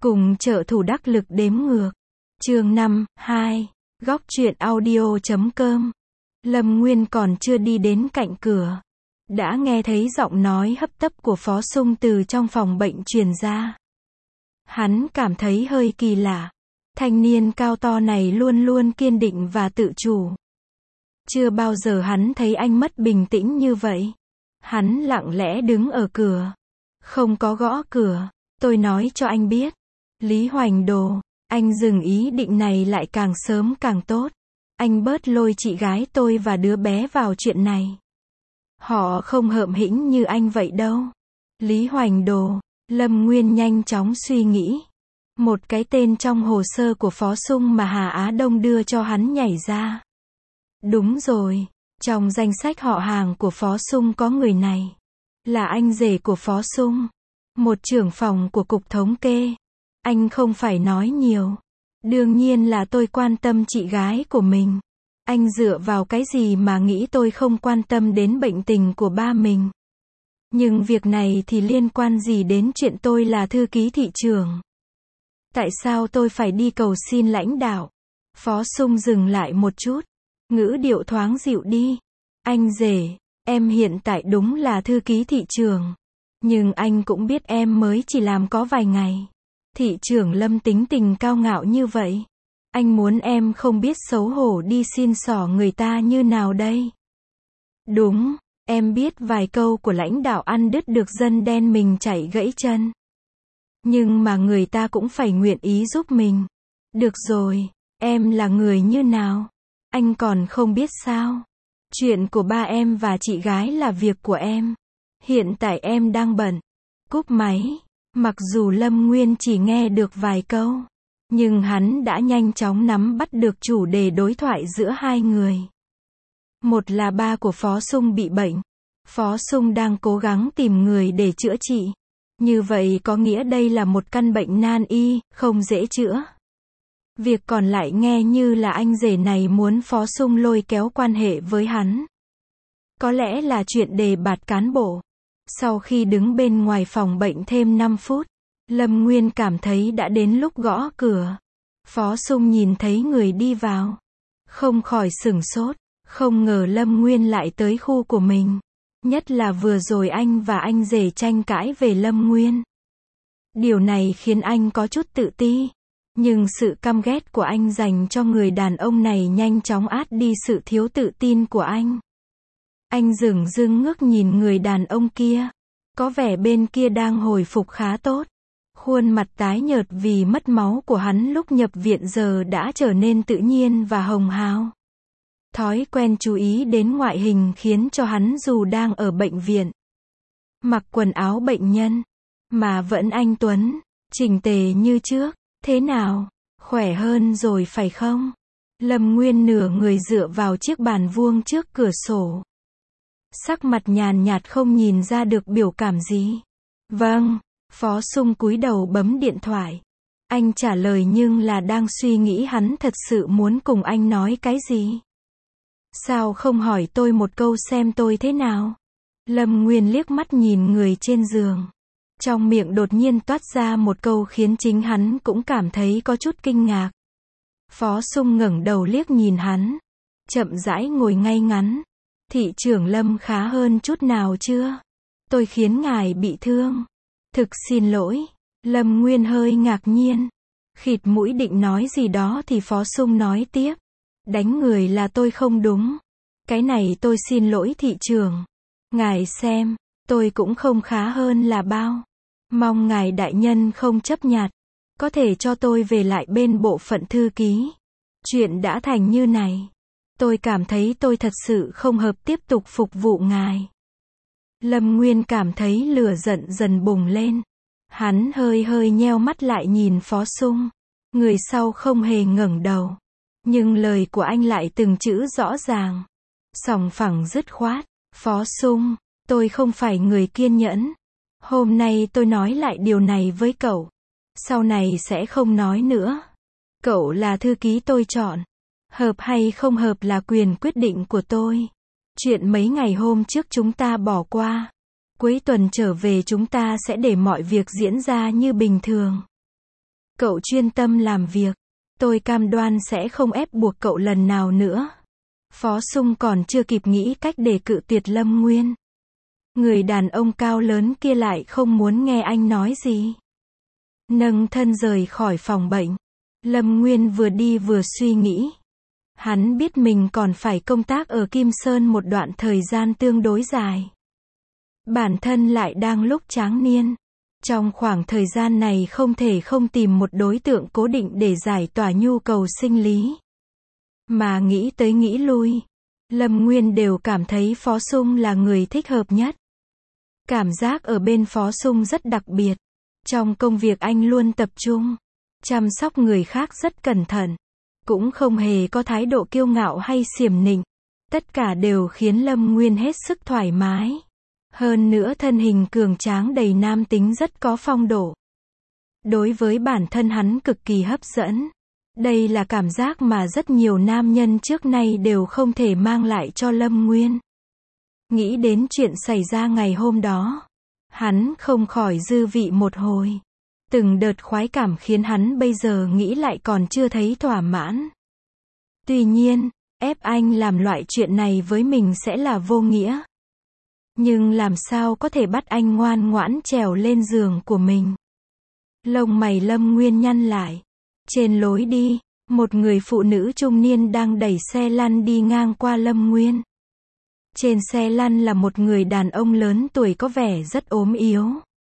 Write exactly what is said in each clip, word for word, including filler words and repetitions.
Cùng trợ thủ đắc lực đếm ngược. Chương năm, hai. Góc truyện audio chấm com. Lâm Nguyên còn chưa đi đến cạnh cửa, đã nghe thấy giọng nói hấp tấp của Phó Sung từ trong phòng bệnh truyền ra. Hắn cảm thấy hơi kỳ lạ. Thanh niên cao to này luôn luôn kiên định và tự chủ. Chưa bao giờ hắn thấy anh mất bình tĩnh như vậy. Hắn lặng lẽ đứng ở cửa, không có gõ cửa. Tôi nói cho anh biết, Lý Hoành Đồ, anh dừng ý định này lại càng sớm càng tốt. Anh bớt lôi chị gái tôi và đứa bé vào chuyện này. Họ không hợm hĩnh như anh vậy đâu. Lý Hoành Đồ. Lâm Nguyên nhanh chóng suy nghĩ. Một cái tên trong hồ sơ của Phó Sung mà Hà Á Đông đưa cho hắn nhảy ra. Đúng rồi, trong danh sách họ hàng của Phó Sung có người này. Là anh rể của Phó Sung, một trưởng phòng của Cục Thống kê. Anh không phải nói nhiều. Đương nhiên là tôi quan tâm chị gái của mình. Anh dựa vào cái gì mà nghĩ tôi không quan tâm đến bệnh tình của ba mình? Nhưng việc này thì liên quan gì đến chuyện tôi là thư ký thị trưởng? Tại sao tôi phải đi cầu xin lãnh đạo? Phó Sung dừng lại một chút, ngữ điệu thoáng dịu đi. Anh rể, em hiện tại đúng là thư ký thị trưởng. Nhưng anh cũng biết em mới chỉ làm có vài ngày. Thị trưởng Lâm tính tình cao ngạo như vậy. Anh muốn em không biết xấu hổ đi xin xỏ người ta như nào đây? Đúng, em biết vài câu của lãnh đạo ăn đứt được dân đen mình chảy gãy chân. Nhưng mà người ta cũng phải nguyện ý giúp mình. Được rồi, em là người như nào? Anh còn không biết sao? Chuyện của ba em và chị gái là việc của em. Hiện tại em đang bận. Cúp máy. Mặc dù Lâm Nguyên chỉ nghe được vài câu, nhưng hắn đã nhanh chóng nắm bắt được chủ đề đối thoại giữa hai người. Một là ba của Phó Sung bị bệnh. Phó Sung đang cố gắng tìm người để chữa trị. Như vậy có nghĩa đây là một căn bệnh nan y, không dễ chữa. Việc còn lại nghe như là anh rể này muốn Phó Sung lôi kéo quan hệ với hắn. Có lẽ là chuyện đề bạt cán bộ. Sau khi đứng bên ngoài phòng bệnh thêm năm phút, Lâm Nguyên cảm thấy đã đến lúc gõ cửa. Phó Sung nhìn thấy người đi vào, không khỏi sửng sốt, không ngờ Lâm Nguyên lại tới khu của mình. Nhất là vừa rồi anh và anh rể tranh cãi về Lâm Nguyên. Điều này khiến anh có chút tự ti. Nhưng sự căm ghét của anh dành cho người đàn ông này nhanh chóng át đi sự thiếu tự tin của anh. Anh dửng dưng ngước nhìn người đàn ông kia. Có vẻ bên kia đang hồi phục khá tốt. Khuôn mặt tái nhợt vì mất máu của hắn lúc nhập viện giờ đã trở nên tự nhiên và hồng hào. Thói quen chú ý đến ngoại hình khiến cho hắn dù đang ở bệnh viện, mặc quần áo bệnh nhân, mà vẫn anh tuấn, chỉnh tề như trước. Thế nào? Khỏe hơn rồi phải không? Lâm Nguyên nửa người dựa vào chiếc bàn vuông trước cửa sổ. Sắc mặt nhàn nhạt không nhìn ra được biểu cảm gì. Vâng. Phó Sung cúi đầu bấm điện thoại. Anh trả lời nhưng là đang suy nghĩ hắn thật sự muốn cùng anh nói cái gì. Sao không hỏi tôi một câu xem tôi thế nào? Lâm Nguyên liếc mắt nhìn người trên giường. Trong miệng đột nhiên toát ra một câu khiến chính hắn cũng cảm thấy có chút kinh ngạc. Phó Sung ngẩng đầu liếc nhìn hắn, chậm rãi ngồi ngay ngắn. Thị trưởng Lâm khá hơn chút nào chưa? Tôi khiến ngài bị thương. Thực xin lỗi. Lâm Nguyên hơi ngạc nhiên. Khịt mũi định nói gì đó thì Phó Sung nói tiếp. Đánh người là tôi không đúng. Cái này tôi xin lỗi thị trưởng. Ngài xem, tôi cũng không khá hơn là bao. Mong ngài đại nhân không chấp nhặt. Có thể cho tôi về lại bên bộ phận thư ký. Chuyện đã thành như này. Tôi cảm thấy tôi thật sự không hợp tiếp tục phục vụ ngài. Lâm Nguyên cảm thấy lửa giận dần bùng lên. Hắn hơi hơi nheo mắt lại nhìn Phó Sung. Người sau không hề ngẩng đầu. Nhưng lời của anh lại từng chữ rõ ràng. Sòng phẳng dứt khoát. Phó Sung, tôi không phải người kiên nhẫn. Hôm nay tôi nói lại điều này với cậu. Sau này sẽ không nói nữa. Cậu là thư ký tôi chọn. Hợp hay không hợp là quyền quyết định của tôi. Chuyện mấy ngày hôm trước chúng ta bỏ qua. Cuối tuần trở về chúng ta sẽ để mọi việc diễn ra như bình thường. Cậu chuyên tâm làm việc. Tôi cam đoan sẽ không ép buộc cậu lần nào nữa. Phó Sung còn chưa kịp nghĩ cách để cự tuyệt Lâm Nguyên. Người đàn ông cao lớn kia lại không muốn nghe anh nói gì. Nâng thân rời khỏi phòng bệnh. Lâm Nguyên vừa đi vừa suy nghĩ. Hắn biết mình còn phải công tác ở Kim Sơn một đoạn thời gian tương đối dài. Bản thân lại đang lúc tráng niên. Trong khoảng thời gian này không thể không tìm một đối tượng cố định để giải tỏa nhu cầu sinh lý. Mà nghĩ tới nghĩ lui, Lâm Nguyên đều cảm thấy Phó Sung là người thích hợp nhất. Cảm giác ở bên Phó Sung rất đặc biệt. Trong công việc anh luôn tập trung, chăm sóc người khác rất cẩn thận, cũng không hề có thái độ kiêu ngạo hay xiểm nịnh. Tất cả đều khiến Lâm Nguyên hết sức thoải mái. Hơn nữa thân hình cường tráng đầy nam tính rất có phong độ. Đối với bản thân hắn cực kỳ hấp dẫn. Đây là cảm giác mà rất nhiều nam nhân trước nay đều không thể mang lại cho Lâm Nguyên. Nghĩ đến chuyện xảy ra ngày hôm đó, hắn không khỏi dư vị một hồi. Từng đợt khoái cảm khiến hắn bây giờ nghĩ lại còn chưa thấy thỏa mãn. Tuy nhiên, ép anh làm loại chuyện này với mình sẽ là vô nghĩa. Nhưng làm sao có thể bắt anh ngoan ngoãn trèo lên giường của mình. Lông mày Lâm Nguyên nhăn lại. Trên lối đi, một người phụ nữ trung niên đang đẩy xe lăn đi ngang qua Lâm Nguyên. Trên xe lăn là một người đàn ông lớn tuổi có vẻ rất ốm yếu.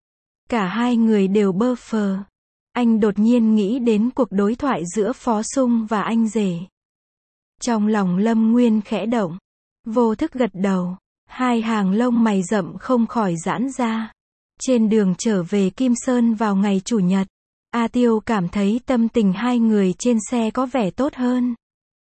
Cả hai người đều bơ phờ. Anh đột nhiên nghĩ đến cuộc đối thoại giữa Phó Sung và anh rể. Trong lòng Lâm Nguyên khẽ động. Vô thức gật đầu. Hai hàng lông mày rậm không khỏi giãn ra. Trên đường trở về Kim Sơn vào ngày Chủ nhật, A Tiêu cảm thấy tâm tình hai người trên xe có vẻ tốt hơn.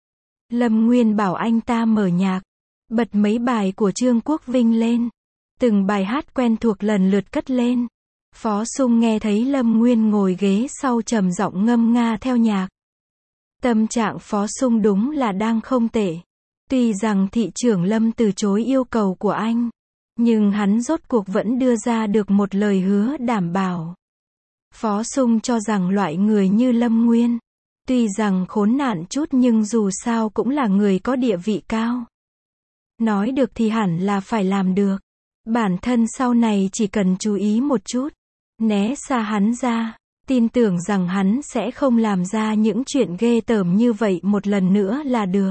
Lâm Nguyên bảo anh ta mở nhạc, bật mấy bài của Trương Quốc Vinh lên. Từng bài hát quen thuộc lần lượt cất lên. Phó Sung nghe thấy Lâm Nguyên ngồi ghế sau trầm giọng ngâm nga theo nhạc. Tâm trạng Phó Sung đúng là đang không tệ. Tuy rằng thị trưởng Lâm từ chối yêu cầu của anh, nhưng hắn rốt cuộc vẫn đưa ra được một lời hứa đảm bảo. Phó Sung cho rằng loại người như Lâm Nguyên, tuy rằng khốn nạn chút nhưng dù sao cũng là người có địa vị cao. Nói được thì hẳn là phải làm được. Bản thân sau này chỉ cần chú ý một chút, né xa hắn ra, tin tưởng rằng hắn sẽ không làm ra những chuyện ghê tởm như vậy một lần nữa là được.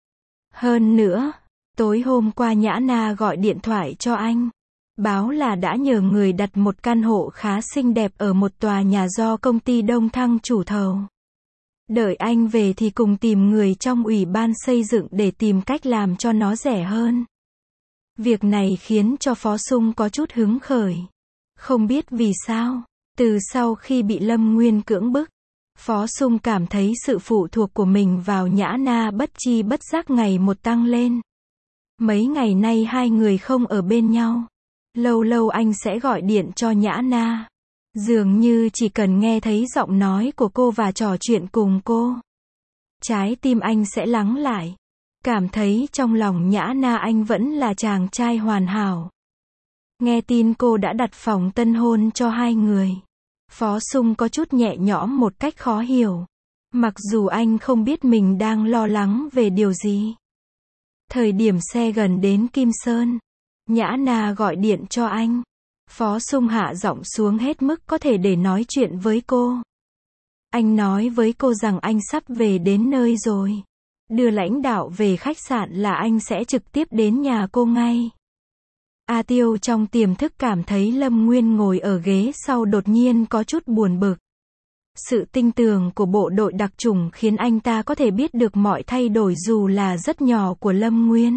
Hơn nữa, tối hôm qua Nhã Na gọi điện thoại cho anh, báo là đã nhờ người đặt một căn hộ khá xinh đẹp ở một tòa nhà do công ty Đông Thăng chủ thầu. Đợi anh về thì cùng tìm người trong ủy ban xây dựng để tìm cách làm cho nó rẻ hơn. Việc này khiến cho Phó Sung có chút hứng khởi. Không biết vì sao, từ sau khi bị Lâm Nguyên cưỡng bức, Phó Sung cảm thấy sự phụ thuộc của mình vào Nhã Na bất chi bất giác ngày một tăng lên. Mấy ngày nay hai người không ở bên nhau. Lâu lâu anh sẽ gọi điện cho Nhã Na. Dường như chỉ cần nghe thấy giọng nói của cô và trò chuyện cùng cô, trái tim anh sẽ lắng lại. Cảm thấy trong lòng Nhã Na anh vẫn là chàng trai hoàn hảo. Nghe tin cô đã đặt phòng tân hôn cho hai người, Phó Sung có chút nhẹ nhõm một cách khó hiểu. Mặc dù anh không biết mình đang lo lắng về điều gì. Thời điểm xe gần đến Kim Sơn, Nhã Na gọi điện cho anh. Phó Sung hạ giọng xuống hết mức có thể để nói chuyện với cô. Anh nói với cô rằng anh sắp về đến nơi rồi. Đưa lãnh đạo về khách sạn là anh sẽ trực tiếp đến nhà cô ngay. A Tiêu trong tiềm thức cảm thấy Lâm Nguyên ngồi ở ghế sau đột nhiên có chút buồn bực. Sự tinh tường của bộ đội đặc chủng khiến anh ta có thể biết được mọi thay đổi dù là rất nhỏ của Lâm Nguyên.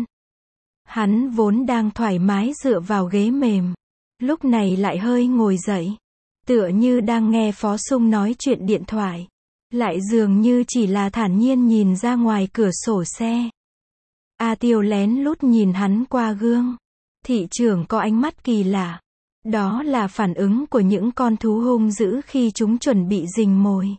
Hắn vốn đang thoải mái dựa vào ghế mềm, lúc này lại hơi ngồi dậy, tựa như đang nghe Phó Sung nói chuyện điện thoại, lại dường như chỉ là thản nhiên nhìn ra ngoài cửa sổ xe. A Tiêu lén lút nhìn hắn qua gương. Thị trưởng có ánh mắt kỳ lạ. Đó là phản ứng của những con thú hung dữ khi chúng chuẩn bị rình mồi.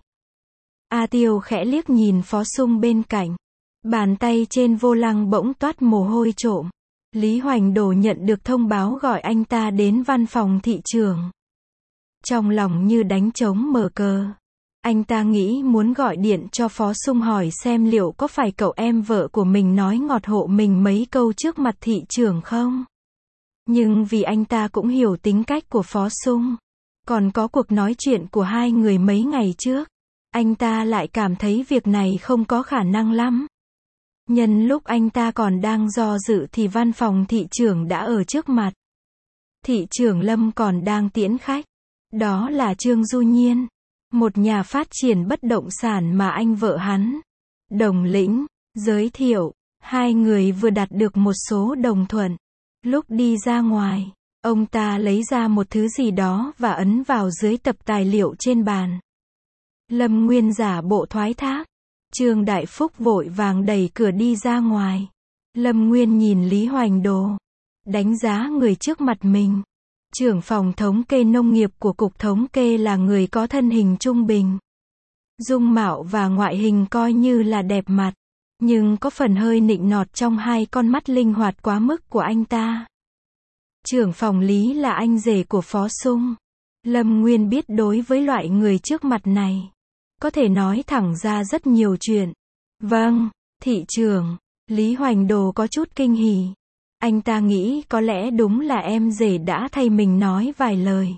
A Tiêu khẽ liếc nhìn Phó Sung bên cạnh. Bàn tay trên vô lăng bỗng toát mồ hôi trộm. Lý Hoành Đồ nhận được thông báo gọi anh ta đến văn phòng thị trưởng. Trong lòng như đánh trống mở cờ. Anh ta nghĩ muốn gọi điện cho Phó Sung hỏi xem liệu có phải cậu em vợ của mình nói ngọt hộ mình mấy câu trước mặt thị trưởng không. Nhưng vì anh ta cũng hiểu tính cách của Phó Sung, còn có cuộc nói chuyện của hai người mấy ngày trước, anh ta lại cảm thấy việc này không có khả năng lắm. Nhân lúc anh ta còn đang do dự thì văn phòng thị trưởng đã ở trước mặt. Thị trưởng Lâm còn đang tiễn khách. Đó là Trương Du Nhiên, một nhà phát triển bất động sản mà anh vợ hắn, Đồng Lĩnh, giới thiệu. Hai người vừa đạt được một số đồng thuận. Lúc đi ra ngoài, ông ta lấy ra một thứ gì đó và ấn vào dưới tập tài liệu trên bàn. Lâm Nguyên giả bộ thoái thác. Trương Đại Phúc vội vàng đẩy cửa đi ra ngoài. Lâm Nguyên nhìn Lý Hoành Đồ, đánh giá người trước mặt mình. Trưởng phòng thống kê nông nghiệp của Cục Thống kê là người có thân hình trung bình. Dung mạo và ngoại hình coi như là đẹp mặt, nhưng có phần hơi nịnh nọt trong hai con mắt linh hoạt quá mức của anh ta. Trưởng phòng Lý là anh rể của Phó Sung. Lâm Nguyên biết đối với loại người trước mặt này, có thể nói thẳng ra rất nhiều chuyện. Vâng, thị trưởng. Lý Hoành Đồ có chút kinh hỉ. Anh ta nghĩ có lẽ đúng là em rể đã thay mình nói vài lời.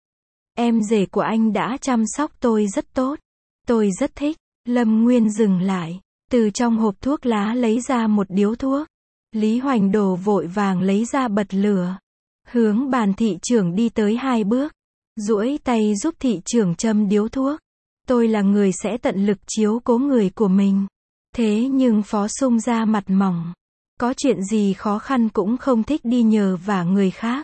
Em rể của anh đã chăm sóc tôi rất tốt. Tôi rất thích. Lâm Nguyên dừng lại. Từ trong hộp thuốc lá lấy ra một điếu thuốc. Lý Hoành Đồ vội vàng lấy ra bật lửa. Hướng bàn thị trưởng đi tới hai bước. Duỗi tay giúp thị trưởng châm điếu thuốc. Tôi là người sẽ tận lực chiếu cố người của mình. Thế nhưng Phó Sung da mặt mỏng. Có chuyện gì khó khăn cũng không thích đi nhờ vả người khác.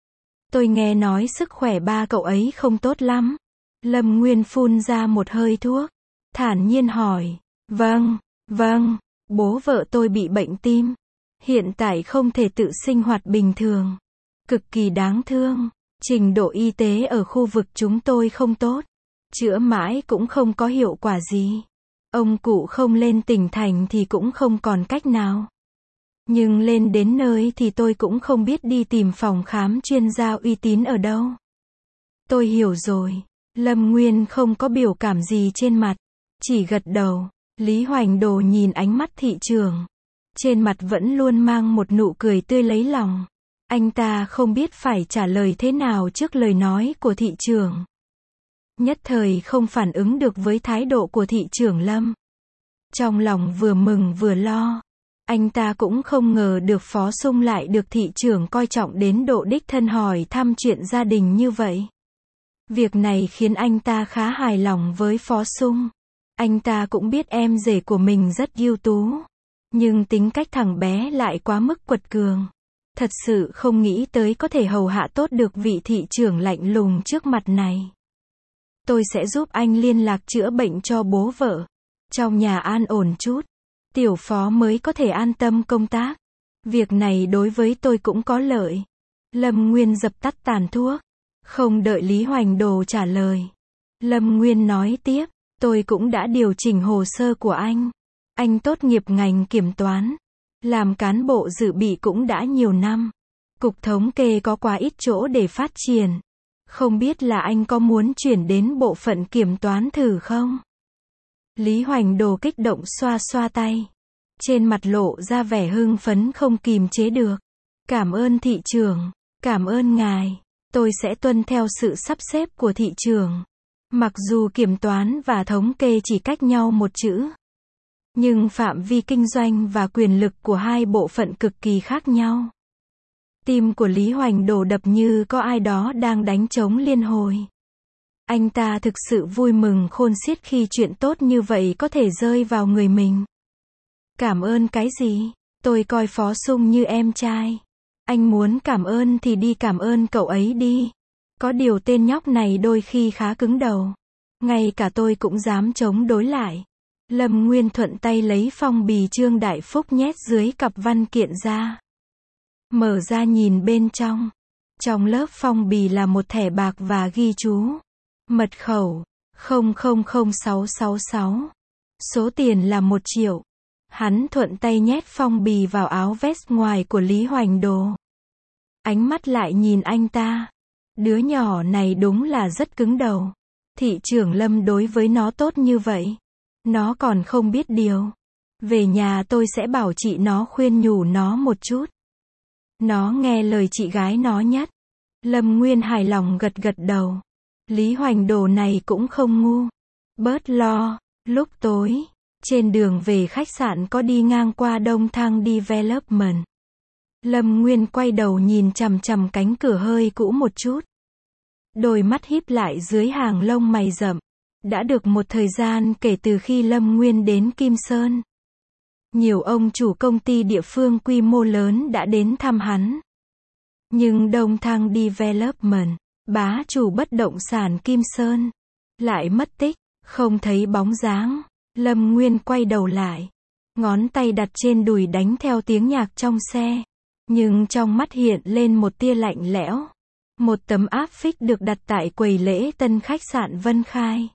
Tôi nghe nói sức khỏe ba cậu ấy không tốt lắm. Lâm Nguyên phun ra một hơi thuốc. Thản nhiên hỏi. Vâng, vâng, bố vợ tôi bị bệnh tim. Hiện tại không thể tự sinh hoạt bình thường. Cực kỳ đáng thương. Trình độ y tế ở khu vực chúng tôi không tốt. Chữa mãi cũng không có hiệu quả gì. Ông cụ không lên tỉnh thành thì cũng không còn cách nào. Nhưng lên đến nơi thì tôi cũng không biết đi tìm phòng khám chuyên gia uy tín ở đâu. Tôi hiểu rồi. Lâm Nguyên không có biểu cảm gì trên mặt. Chỉ gật đầu. Lý Hoành Đồ nhìn ánh mắt thị trưởng. Trên mặt vẫn luôn mang một nụ cười tươi lấy lòng. Anh ta không biết phải trả lời thế nào trước lời nói của thị trưởng. Nhất thời không phản ứng được với thái độ của thị trưởng Lâm. Trong lòng vừa mừng vừa lo. Anh ta cũng không ngờ được Phó Sung lại được thị trưởng coi trọng đến độ đích thân hỏi thăm chuyện gia đình như vậy. Việc này khiến anh ta khá hài lòng với Phó Sung. Anh ta cũng biết em rể của mình rất ưu tú. Nhưng tính cách thằng bé lại quá mức quật cường. Thật sự không nghĩ tới có thể hầu hạ tốt được vị thị trưởng lạnh lùng trước mặt này. Tôi sẽ giúp anh liên lạc chữa bệnh cho bố vợ. Trong nhà an ổn chút. Tiểu Phó mới có thể an tâm công tác. Việc này đối với tôi cũng có lợi. Lâm Nguyên dập tắt tàn thuốc. Không đợi Lý Hoành Đồ trả lời. Lâm Nguyên nói tiếp. Tôi cũng đã điều chỉnh hồ sơ của anh. Anh tốt nghiệp ngành kiểm toán. Làm cán bộ dự bị cũng đã nhiều năm. Cục thống kê có quá ít chỗ để phát triển. Không biết là anh có muốn chuyển đến bộ phận kiểm toán thử không? Lý Hoành Đồ kích động xoa xoa tay. Trên mặt lộ ra vẻ hưng phấn không kìm chế được. Cảm ơn thị trưởng. Cảm ơn ngài. Tôi sẽ tuân theo sự sắp xếp của thị trưởng. Mặc dù kiểm toán và thống kê chỉ cách nhau một chữ. Nhưng phạm vi kinh doanh và quyền lực của hai bộ phận cực kỳ khác nhau. Tim của Lý Hoành Đồ đập như có ai đó đang đánh trống liên hồi. Anh ta thực sự vui mừng khôn xiết khi chuyện tốt như vậy có thể rơi vào người mình. Cảm ơn cái gì? Tôi coi Phó Sung như em trai. Anh muốn cảm ơn thì đi cảm ơn cậu ấy đi. Có điều tên nhóc này đôi khi khá cứng đầu. Ngay cả tôi cũng dám chống đối lại. Lâm Nguyên thuận tay lấy phong bì Trương Đại Phúc nhét dưới cặp văn kiện ra. Mở ra nhìn bên trong. Trong lớp phong bì là một thẻ bạc và ghi chú. Mật khẩu không không không sáu sáu sáu. Số tiền là một triệu. Hắn thuận tay nhét phong bì vào áo vest ngoài của Lý Hoành Đồ. Ánh mắt lại nhìn anh ta. Đứa nhỏ này đúng là rất cứng đầu. Thị trưởng Lâm đối với nó tốt như vậy. Nó còn không biết điều. Về nhà tôi sẽ bảo chị nó khuyên nhủ nó một chút. Nó nghe lời chị gái nó nhất. Lâm Nguyên hài lòng gật gật đầu. Lý Hoành đồ này cũng không ngu. Bớt lo. Lúc tối, trên đường về khách sạn có đi ngang qua Đông Thăng Development. Lâm Nguyên quay đầu nhìn chằm chằm cánh cửa hơi cũ một chút. Đôi mắt híp lại dưới hàng lông mày rậm. Đã được một thời gian kể từ khi Lâm Nguyên đến Kim Sơn. Nhiều ông chủ công ty địa phương quy mô lớn đã đến thăm hắn. Nhưng Đông Thăng Development, bá chủ bất động sản Kim Sơn, lại mất tích, không thấy bóng dáng. Lâm Nguyên quay đầu lại. Ngón tay đặt trên đùi đánh theo tiếng nhạc trong xe. Nhưng trong mắt hiện lên một tia lạnh lẽo. Một tấm áp phích được đặt tại quầy lễ tân khách sạn Vân Khai.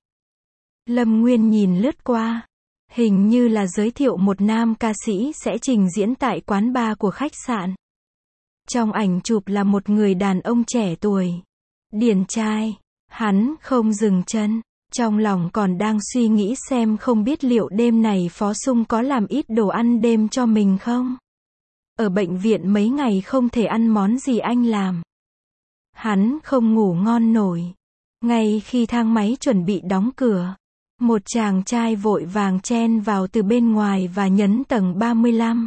Lâm Nguyên nhìn lướt qua. Hình như là giới thiệu một nam ca sĩ sẽ trình diễn tại quán bar của khách sạn. Trong ảnh chụp là một người đàn ông trẻ tuổi. Điển trai. Hắn không dừng chân. Trong lòng còn đang suy nghĩ xem không biết liệu đêm này Phó Sung có làm ít đồ ăn đêm cho mình không. Ở bệnh viện mấy ngày không thể ăn món gì anh làm. Hắn không ngủ ngon nổi. Ngay khi thang máy chuẩn bị đóng cửa, một chàng trai vội vàng chen vào từ bên ngoài và nhấn tầng ba mươi lăm.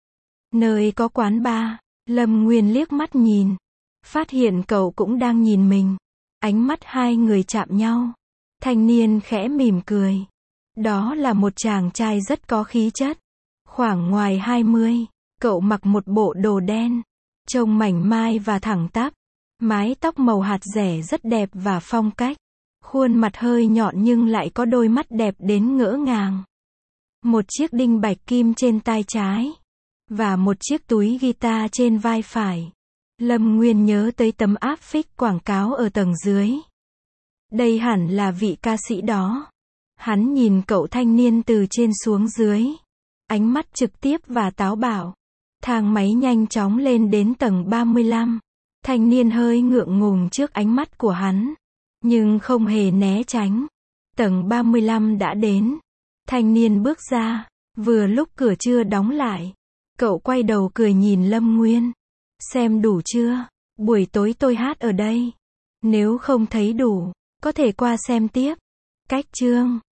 Nơi có quán bar. Lâm Nguyên liếc mắt nhìn. Phát hiện cậu cũng đang nhìn mình. Ánh mắt hai người chạm nhau. Thanh niên khẽ mỉm cười. Đó là một chàng trai rất có khí chất. Khoảng ngoài hai mươi. Cậu mặc một bộ đồ đen. Trông mảnh mai và thẳng tắp. Mái tóc màu hạt rẻ rất đẹp và phong cách. Khuôn mặt hơi nhọn nhưng lại có đôi mắt đẹp đến ngỡ ngàng. Một chiếc đinh bạch kim trên tai trái. Và một chiếc túi guitar trên vai phải. Lâm Nguyên nhớ tới tấm áp phích quảng cáo ở tầng dưới. Đây hẳn là vị ca sĩ đó. Hắn nhìn cậu thanh niên từ trên xuống dưới. Ánh mắt trực tiếp và táo bạo. Thang máy nhanh chóng lên đến tầng ba mươi lăm. Thanh niên hơi ngượng ngùng trước ánh mắt của hắn. Nhưng không hề né tránh. Tầng ba mươi lăm đã đến. Thanh niên bước ra. Vừa lúc cửa chưa đóng lại. Cậu quay đầu cười nhìn Lâm Nguyên. Xem đủ chưa? Buổi tối tôi hát ở đây. Nếu không thấy đủ, có thể qua xem tiếp. Cách chương